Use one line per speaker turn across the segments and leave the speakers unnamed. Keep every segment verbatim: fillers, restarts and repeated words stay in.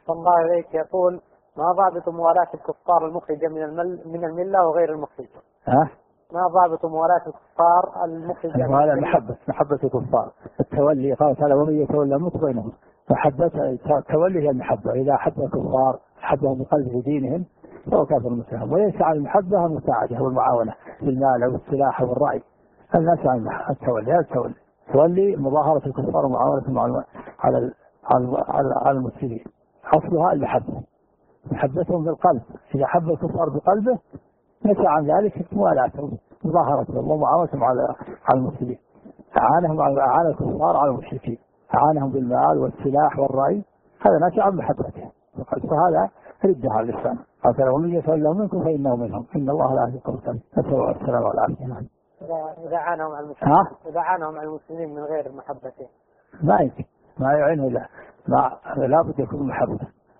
أحسن الله إليك يقول: ما ضابط موالاة الكفار المخرجة من المل من الملة وغير المخرجة؟
ها؟
ما ضابط موالاة الكفار المخرجة من
هذا
الملة؟
محبة محبة الكفار، التولي قال تعالى: ومن يتولى منكم بينهم. محبة التولي هي المحبة، إذا أحب الكفار أحبهم بقلبه دينهم فهو كافر مسلم. وليس على المحبة المساعدة والمعاونة بالمال أو السلاح أو الرأي، الناس على التولي. هذا التولي تولي مظاهرة الكفار ومعاونتهم على على على على المسلمين. أصلها المحبة، محبتهم بالقلب. إذا حب الكفار بقلبه نشأ عن ذلك موالاتهم مظاهرتهم ومعاونتهم على على المسلمين. أعانهم على أعان الكفار على المشركين، أعانهم بالمال والسلاح والرأي، هذا نشأ عن محبتهم. فهذا ردها على اللسان. قال: ومن يتولى منكم فإنه منهم إن الله لا يهدي القوم الكافرين. نسأل الله السلامة والعافية.
إذا عانهم على المسلمين إذا عانهم على المسلمين من غير محبته
ما يمكن، ما يعينه إلا ما لا بد يكون محبة.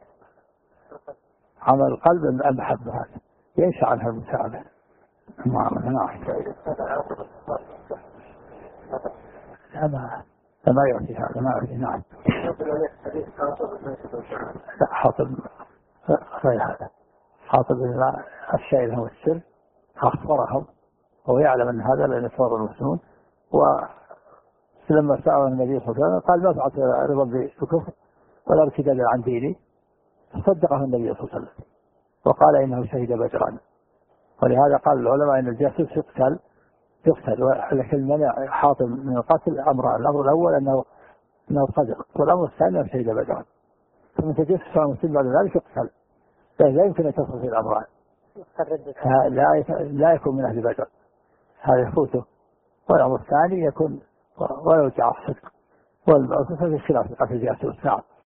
عمل القلب المحبة هذا ينشأ عنها المساعدة. نعم نعم. لا ما يعطي هذا، ما يعطي. نعم. لا حاطب غير هذا. حاطب الشيء له السر أخبرهم وهو يعلم أن هذا لا يصور المسلمون. ولما سأل النبي صلى الله عليه وسلم قال: ما فعلت رضا بالكفر ولا ارتدادا عن ديني، فصدقه النبي صلى الله عليه وسلم وقال: إنه شهد بدرا. ولهذا قال العلماء أن الجاسوس يقتل يقتل ولكن المنع حاطب من القتل أمران: الأمر الأول أنه أنه قدر، والأمر الثاني أنه شهد بدرا. فمن تجسس على المسلم بعد ذلك يقتل. لا يمكن أن تصل في الأمران، لا لا يكون من أهل بدر، هذا يفوته. والأمر الثاني يكون ولو جاء الصدق والمعصوم في خلاف القتل الجاسوس. نعم.